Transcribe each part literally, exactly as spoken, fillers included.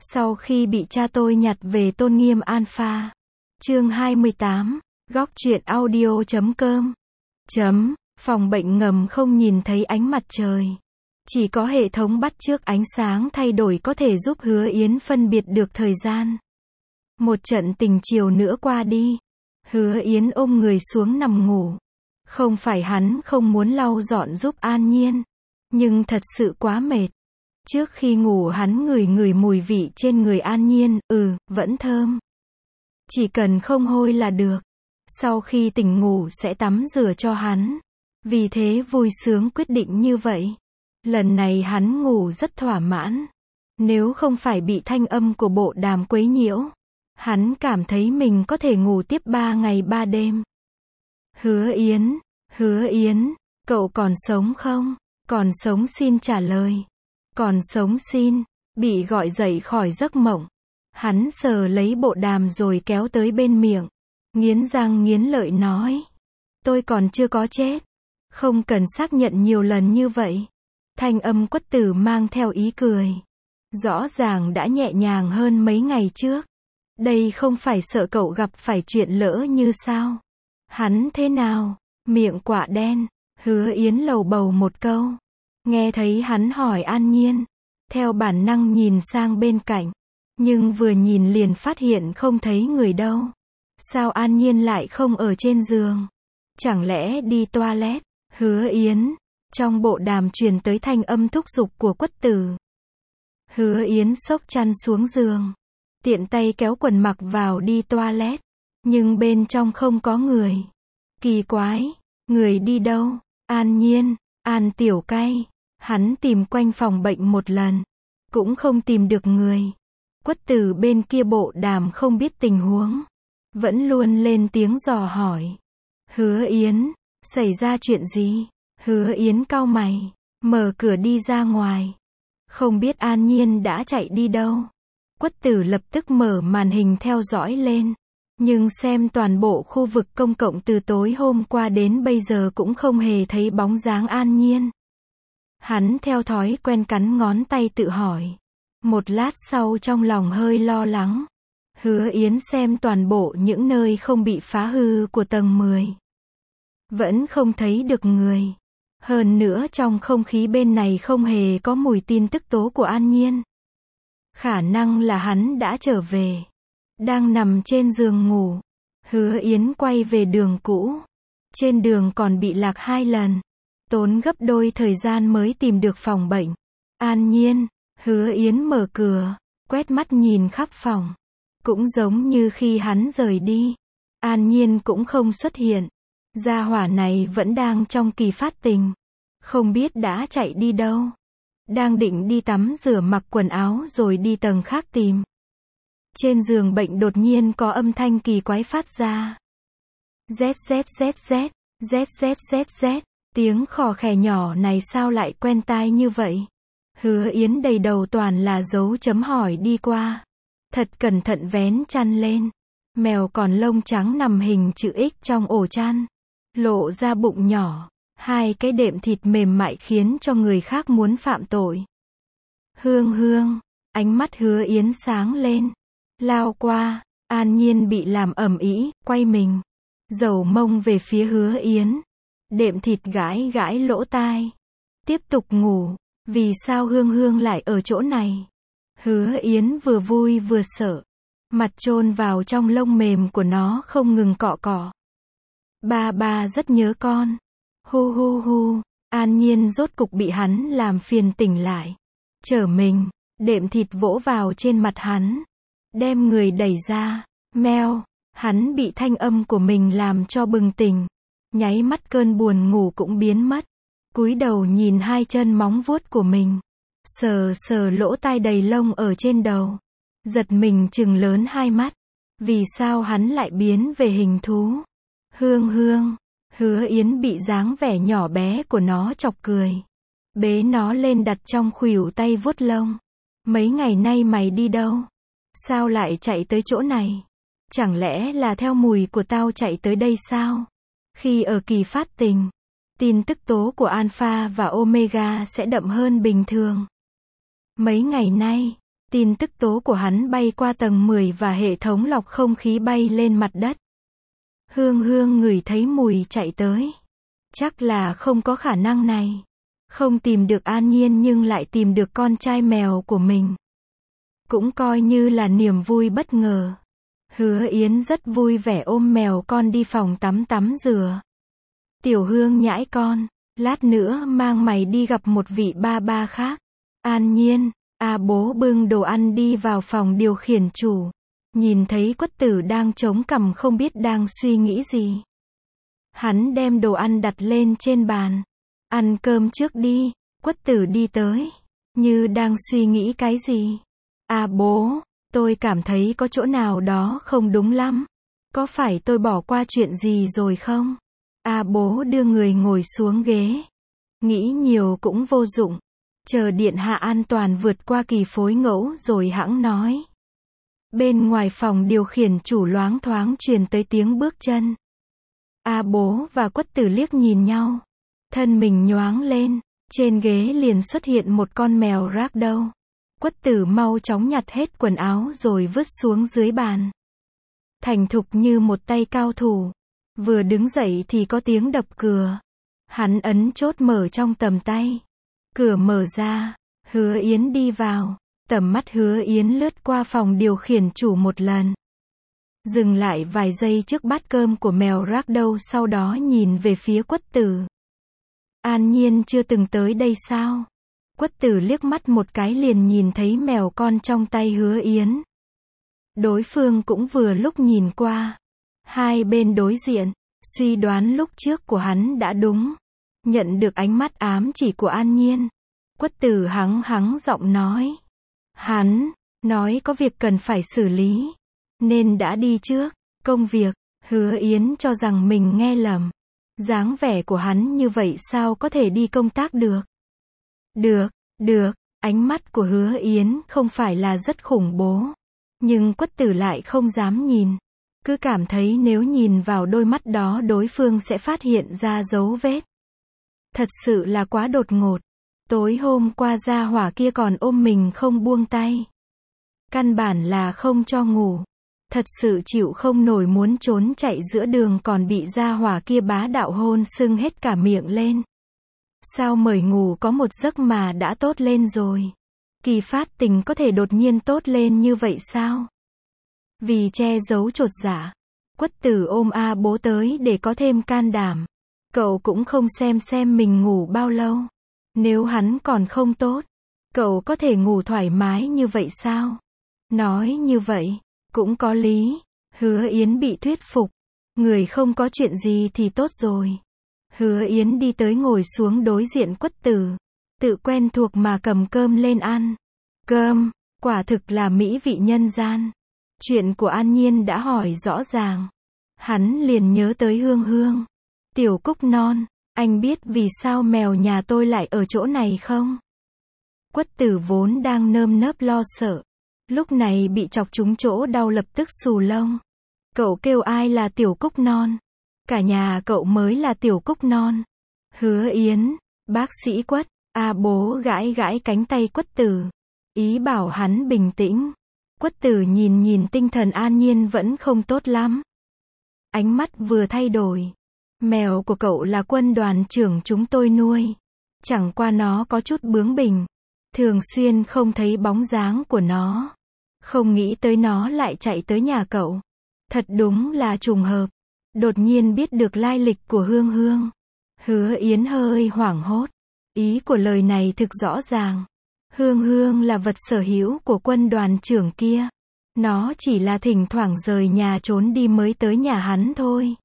Sau khi bị cha tôi nhặt về tôn nghiêm Alpha. Chương hai mươi tám. Góc truyện audio chấm com. Chấm. Phòng bệnh ngầm không nhìn thấy ánh mặt trời. Chỉ có hệ thống bắt chước ánh sáng thay đổi có thể giúp Hứa Yến phân biệt được thời gian. Một trận tình chiều nữa qua đi. Hứa Yến ôm người xuống nằm ngủ. Không phải hắn không muốn lau dọn giúp An Nhiên. Nhưng thật sự quá mệt. Trước khi ngủ hắn ngửi ngửi mùi vị trên người An Nhiên, ừ, vẫn thơm. Chỉ cần không hôi là được. Sau khi tỉnh ngủ sẽ tắm rửa cho hắn. Vì thế vui sướng quyết định như vậy. Lần này hắn ngủ rất thỏa mãn. Nếu không phải bị thanh âm của bộ đàm quấy nhiễu, hắn cảm thấy mình có thể ngủ tiếp ba ngày ba đêm. Hứa Yến, Hứa Yến, cậu còn sống không? Còn sống xin trả lời. Còn sống xin, bị gọi dậy khỏi giấc mộng. Hắn sờ lấy bộ đàm rồi kéo tới bên miệng. Nghiến răng nghiến lợi nói. Tôi còn chưa có chết. Không cần xác nhận nhiều lần như vậy. Thanh âm Quất Tử mang theo ý cười. Rõ ràng đã nhẹ nhàng hơn mấy ngày trước. Đây không phải sợ cậu gặp phải chuyện lỡ như sao? Hắn thế nào? Miệng quả đen. Hứa Yến lầu bầu một câu. Nghe thấy hắn hỏi An Nhiên. Theo bản năng nhìn sang bên cạnh. Nhưng vừa nhìn liền phát hiện không thấy người đâu. Sao An Nhiên lại không ở trên giường? Chẳng lẽ đi toilet? Hứa Yến. Trong bộ đàm truyền tới thanh âm thúc giục của Quất Tử. Hứa Yến xốc chăn xuống giường. Tiện tay kéo quần mặc vào đi toilet. Nhưng bên trong không có người. Kỳ quái. Người đi đâu? An Nhiên. An Tiểu Cay. Hắn tìm quanh phòng bệnh một lần. Cũng không tìm được người. Quất Tử bên kia bộ đàm không biết tình huống. Vẫn luôn lên tiếng dò hỏi. Hứa Yến. Xảy ra chuyện gì? Hứa Yến cau mày. Mở cửa đi ra ngoài. Không biết An Nhiên đã chạy đi đâu. Quất Tử lập tức mở màn hình theo dõi lên. Nhưng xem toàn bộ khu vực công cộng từ tối hôm qua đến bây giờ cũng không hề thấy bóng dáng An Nhiên. Hắn theo thói quen cắn ngón tay tự hỏi. Một lát sau trong lòng hơi lo lắng. Hứa Yến xem toàn bộ những nơi không bị phá hư của tầng mười. Vẫn không thấy được người. Hơn nữa trong không khí bên này không hề có mùi tin tức tố của An Nhiên. Khả năng là hắn đã trở về. Đang nằm trên giường ngủ. Hứa Yến quay về đường cũ. Trên đường còn bị lạc hai lần. Tốn gấp đôi thời gian mới tìm được phòng bệnh. An Nhiên. Hứa Yến mở cửa. Quét mắt nhìn khắp phòng. Cũng giống như khi hắn rời đi. An Nhiên cũng không xuất hiện. Gia hỏa này vẫn đang trong kỳ phát tình. Không biết đã chạy đi đâu. Đang định đi tắm rửa mặc quần áo rồi đi tầng khác tìm. Trên giường bệnh đột nhiên có âm thanh kỳ quái phát ra. Z Z Z Z, Z Z Z Z, tiếng khò khè nhỏ này sao lại quen tai như vậy? Hứa Yến đầy đầu toàn là dấu chấm hỏi đi qua. Thật cẩn thận vén chăn lên. Mèo còn lông trắng nằm hình chữ X trong ổ chăn. Lộ ra bụng nhỏ. Hai cái đệm thịt mềm mại khiến cho người khác muốn phạm tội. Hương Hương. Ánh mắt Hứa Yến sáng lên. Lao qua. An Nhiên bị làm ầm ĩ, quay mình. Dầu mông về phía Hứa Yến. Đệm thịt gãi gãi lỗ tai. Tiếp tục ngủ. Vì sao Hương Hương lại ở chỗ này? Hứa Yến vừa vui vừa sợ. Mặt chôn vào trong lông mềm của nó không ngừng cọ cọ. Ba ba rất nhớ con. Hu hu hu. An Nhiên rốt cục bị hắn làm phiền tỉnh lại. Trở mình. Đệm thịt vỗ vào trên mặt hắn. Đem người đẩy ra. Meo. Hắn bị thanh âm của mình làm cho bừng tỉnh. Nháy mắt cơn buồn ngủ cũng biến mất. Cúi đầu nhìn hai chân móng vuốt của mình. Sờ sờ lỗ tai đầy lông ở trên đầu. Giật mình trừng lớn hai mắt. Vì sao hắn lại biến về hình thú? Hương Hương. Hứa Yến bị dáng vẻ nhỏ bé của nó chọc cười. Bế nó lên đặt trong khuỷu tay vuốt lông. Mấy ngày nay mày đi đâu? Sao lại chạy tới chỗ này? Chẳng lẽ là theo mùi của tao chạy tới đây sao? Khi ở kỳ phát tình, tin tức tố của Alpha và Omega sẽ đậm hơn bình thường. Mấy ngày nay, Tin tức tố của hắn bay qua tầng mười và hệ thống lọc không khí bay lên mặt đất. Hương Hương ngửi thấy mùi chạy tới. Chắc là không có khả năng này. Không tìm được An Nhiên nhưng lại tìm được con trai mèo của mình. Cũng coi như là niềm vui bất ngờ. Hứa Yến rất vui vẻ ôm mèo con đi phòng tắm tắm rửa. Tiểu Hương nhãi con, lát nữa mang mày đi gặp một vị ba ba khác. An Nhiên, a bố bưng đồ ăn đi vào phòng điều khiển chủ. Nhìn thấy Quất Tử đang chống cằm không biết đang suy nghĩ gì. Hắn đem đồ ăn đặt lên trên bàn. Ăn cơm trước đi, Quất Tử đi tới. Như đang suy nghĩ cái gì. À bố, tôi cảm thấy có chỗ nào đó không đúng lắm. Có phải tôi bỏ qua chuyện gì rồi không? À bố đưa người ngồi xuống ghế. Nghĩ nhiều cũng vô dụng. Chờ điện hạ an toàn vượt qua kỳ phối ngẫu rồi hẵng nói. Bên ngoài phòng điều khiển chủ loáng thoáng truyền tới tiếng bước chân. A bố và Quất Tử liếc nhìn nhau. Thân mình nhoáng lên, trên ghế liền xuất hiện một con mèo ragdoll. Quất Tử mau chóng nhặt hết quần áo rồi vứt xuống dưới bàn. Thành thục như một tay cao thủ. Vừa đứng dậy thì có tiếng đập cửa. Hắn ấn chốt mở trong tầm tay. Cửa mở ra, Hứa Yến đi vào. Tầm mắt Hứa Yến lướt qua phòng điều khiển chủ một lần. Dừng lại vài giây trước bát cơm của mèo ragdoll, sau đó nhìn về phía Quất Tử. An Nhiên chưa từng tới đây sao? Quất Tử liếc mắt một cái liền nhìn thấy mèo con trong tay Hứa Yến. Đối phương cũng vừa lúc nhìn qua. Hai bên đối diện, suy đoán lúc trước của hắn đã đúng. Nhận được ánh mắt ám chỉ của An Nhiên. Quất Tử hắng hắng giọng nói. Hắn, nói có việc cần phải xử lý. Nên đã đi trước. Công việc, Hứa Yến cho rằng mình nghe lầm. Dáng vẻ của hắn như vậy sao có thể đi công tác được? Được, được, ánh mắt của Hứa Yến không phải là rất khủng bố. Nhưng Quất Tử lại không dám nhìn. Cứ cảm thấy nếu nhìn vào đôi mắt đó đối phương sẽ phát hiện ra dấu vết. Thật sự là quá đột ngột. Tối hôm qua gia hỏa kia còn ôm mình không buông tay. Căn bản là không cho ngủ. Thật sự chịu không nổi muốn trốn chạy giữa đường còn bị gia hỏa kia bá đạo hôn sưng hết cả miệng lên. Sao mời ngủ có một giấc mà đã tốt lên rồi. Kỳ phát tình có thể đột nhiên tốt lên như vậy sao? Vì che giấu chột dạ, Quất Tử ôm A bố tới để có thêm can đảm. Cậu cũng không xem xem mình ngủ bao lâu. Nếu hắn còn không tốt, cậu có thể ngủ thoải mái như vậy sao? Nói như vậy, cũng có lý. Hứa Yến bị thuyết phục. Người không có chuyện gì thì tốt rồi. Hứa Yến đi tới ngồi xuống đối diện Quất Tử. Tự quen thuộc mà cầm cơm lên ăn. Cơm, quả thực là mỹ vị nhân gian. Chuyện của An Nhiên đã hỏi rõ ràng. Hắn liền nhớ tới Hương Hương. Tiểu Cúc non, anh biết vì sao mèo nhà tôi lại ở chỗ này không? Quất Tử vốn đang nơm nớp lo sợ. Lúc này bị chọc trúng chỗ đau lập tức xù lông. Cậu kêu ai là Tiểu Cúc non? Cả nhà cậu mới là Tiểu Cúc non. Hứa Yến, bác sĩ Quất, a bố gãi gãi cánh tay Quất Tử. Ý bảo hắn bình tĩnh. Quất Tử nhìn nhìn tinh thần An Nhiên vẫn không tốt lắm. Ánh mắt vừa thay đổi. Mèo của cậu là quân đoàn trưởng chúng tôi nuôi. Chẳng qua nó có chút bướng bỉnh. Thường xuyên không thấy bóng dáng của nó. Không nghĩ tới nó lại chạy tới nhà cậu. Thật đúng là trùng hợp. Đột nhiên biết được lai lịch của Hương Hương. Hứa Yến hơi hoảng hốt. Ý của lời này thực rõ ràng. Hương Hương là vật sở hữu của quân đoàn trưởng kia. Nó chỉ là thỉnh thoảng rời nhà trốn đi mới tới nhà hắn thôi.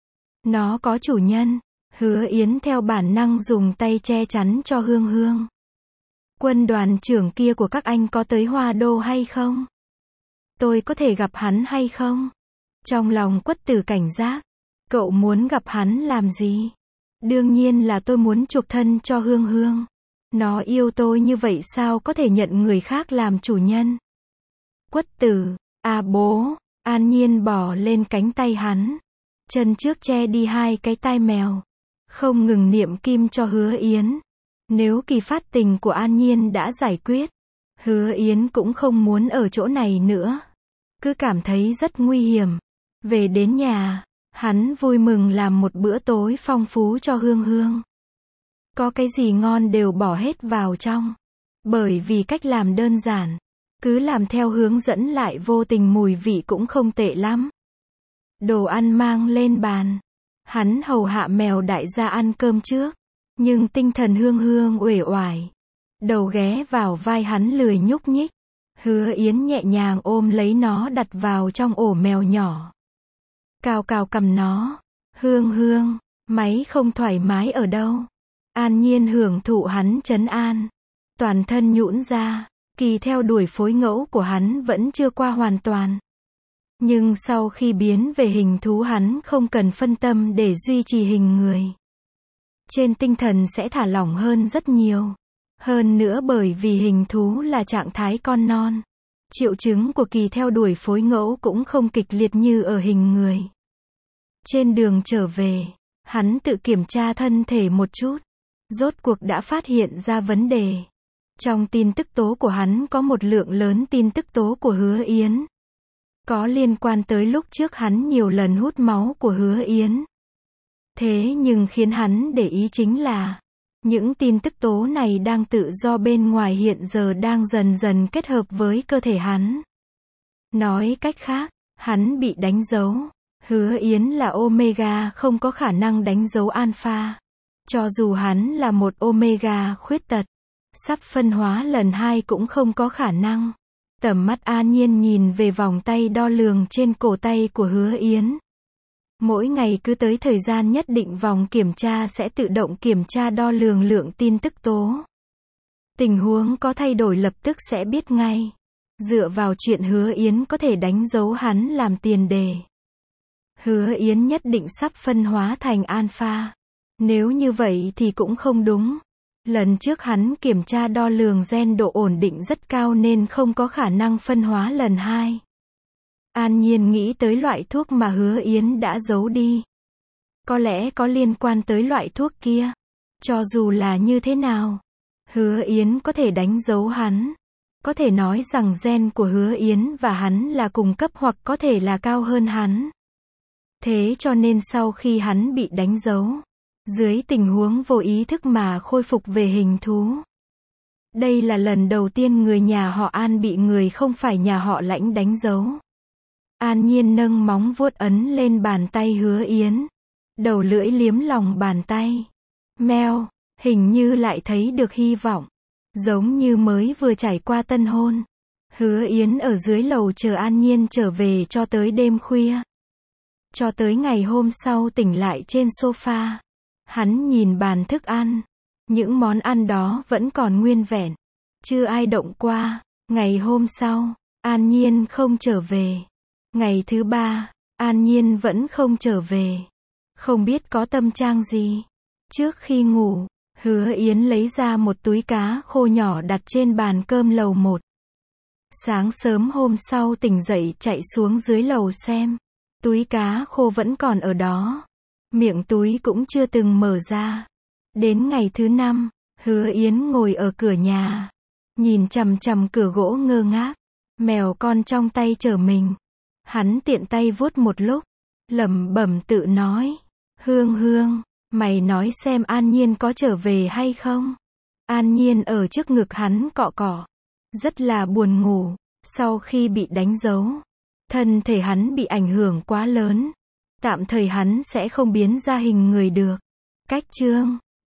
Nó có chủ nhân. Hứa Yến theo bản năng dùng tay che chắn cho Hương Hương. Quân đoàn trưởng kia của các anh có tới Hoa Đô hay không? Tôi có thể gặp hắn hay không? Trong lòng Quất Tử cảnh giác. Cậu muốn gặp hắn làm gì? Đương nhiên là tôi muốn chuộc thân cho Hương Hương. Nó yêu tôi như vậy sao có thể nhận người khác làm chủ nhân? Quất Tử, à bố, An Nhiên bỏ lên cánh tay hắn. Chân trước che đi hai cái tai mèo. Không ngừng niệm kim cho Hứa Yến. Nếu kỳ phát tình của An Nhiên đã giải quyết, Hứa Yến cũng không muốn ở chỗ này nữa. Cứ cảm thấy rất nguy hiểm. Về đến nhà, hắn vui mừng làm một bữa tối phong phú cho Hương Hương. Có cái gì ngon đều bỏ hết vào trong. Bởi vì cách làm đơn giản. Cứ làm theo hướng dẫn lại vô tình mùi vị cũng không tệ lắm. Đồ ăn mang lên bàn. Hắn hầu hạ mèo đại gia ăn cơm trước. Nhưng tinh thần Hương Hương uể oải. Đầu ghé vào vai hắn lười nhúc nhích. Hứa Yến nhẹ nhàng ôm lấy nó đặt vào trong ổ mèo nhỏ. Cào cào cầm nó. Hương Hương, máy không thoải mái ở đâu. An Nhiên hưởng thụ hắn trấn an. Toàn thân nhũn ra. Kỳ theo đuổi phối ngẫu của hắn vẫn chưa qua hoàn toàn. Nhưng sau khi biến về hình thú hắn không cần phân tâm để duy trì hình người. Trên tinh thần sẽ thả lỏng hơn rất nhiều. Hơn nữa bởi vì hình thú là trạng thái con non. Triệu chứng của Kỳ theo đuổi phối ngẫu cũng không kịch liệt như ở hình người. Trên đường trở về, hắn tự kiểm tra thân thể một chút. Rốt cuộc đã phát hiện ra vấn đề. Trong tin tức tố của hắn có một lượng lớn tin tức tố của Hứa Yến. Có liên quan tới lúc trước hắn nhiều lần hút máu của Hứa Yến. Thế nhưng khiến hắn để ý chính là, những tin tức tố này đang tự do bên ngoài hiện giờ đang dần dần kết hợp với cơ thể hắn. Nói cách khác, hắn bị đánh dấu. Hứa Yến là Omega không có khả năng đánh dấu Alpha. Cho dù hắn là một Omega khuyết tật, sắp phân hóa lần hai cũng không có khả năng. Tầm mắt An Nhiên nhìn về vòng tay đo lường trên cổ tay của Hứa Yến. Mỗi ngày cứ tới thời gian nhất định vòng kiểm tra sẽ tự động kiểm tra đo lường lượng tin tức tố. Tình huống có thay đổi lập tức sẽ biết ngay. Dựa vào chuyện Hứa Yến có thể đánh dấu hắn làm tiền đề. Hứa Yến nhất định sắp phân hóa thành Alpha. Nếu như vậy thì cũng không đúng. Lần trước hắn kiểm tra đo lường gen độ ổn định rất cao nên không có khả năng phân hóa lần hai. An Nhiên nghĩ tới loại thuốc mà Hứa Yến đã giấu đi. Có lẽ có liên quan tới loại thuốc kia. Cho dù là như thế nào, Hứa Yến có thể đánh dấu hắn. Có thể nói rằng gen của Hứa Yến và hắn là cùng cấp hoặc có thể là cao hơn hắn. Thế cho nên sau khi hắn bị đánh dấu, dưới tình huống vô ý thức mà khôi phục về hình thú. Đây là lần đầu tiên người nhà họ An bị người không phải nhà họ Lãnh đánh dấu. An Nhiên nâng móng vuốt ấn lên bàn tay Hứa Yến. Đầu lưỡi liếm lòng bàn tay. Meo, hình như lại thấy được hy vọng. Giống như mới vừa trải qua tân hôn. Hứa Yến ở dưới lầu chờ An Nhiên trở về cho tới đêm khuya. Cho tới ngày hôm sau tỉnh lại trên sofa. Hắn nhìn bàn thức ăn. Những món ăn đó vẫn còn nguyên vẹn. Chưa ai động qua. Ngày hôm sau, An Nhiên không trở về. Ngày thứ ba, An Nhiên vẫn không trở về. Không biết có tâm trạng gì. Trước khi ngủ, Hứa Yến lấy ra một túi cá khô nhỏ đặt trên bàn cơm lầu một. Sáng sớm hôm sau tỉnh dậy chạy xuống dưới lầu xem. Túi cá khô vẫn còn ở đó. Miệng túi cũng chưa từng mở ra. Đến ngày thứ năm, Hứa Yến ngồi ở cửa nhà. Nhìn chằm chằm cửa gỗ ngơ ngác. Mèo con trong tay chở mình. Hắn tiện tay vuốt một lúc. Lẩm bẩm tự nói. Hương Hương, mày nói xem An Nhiên có trở về hay không? An Nhiên ở trước ngực hắn cọ cọ. Rất là buồn ngủ. Sau khi bị đánh dấu, thân thể hắn bị ảnh hưởng quá lớn. Tạm thời hắn sẽ không biến ra hình người được. Cách chương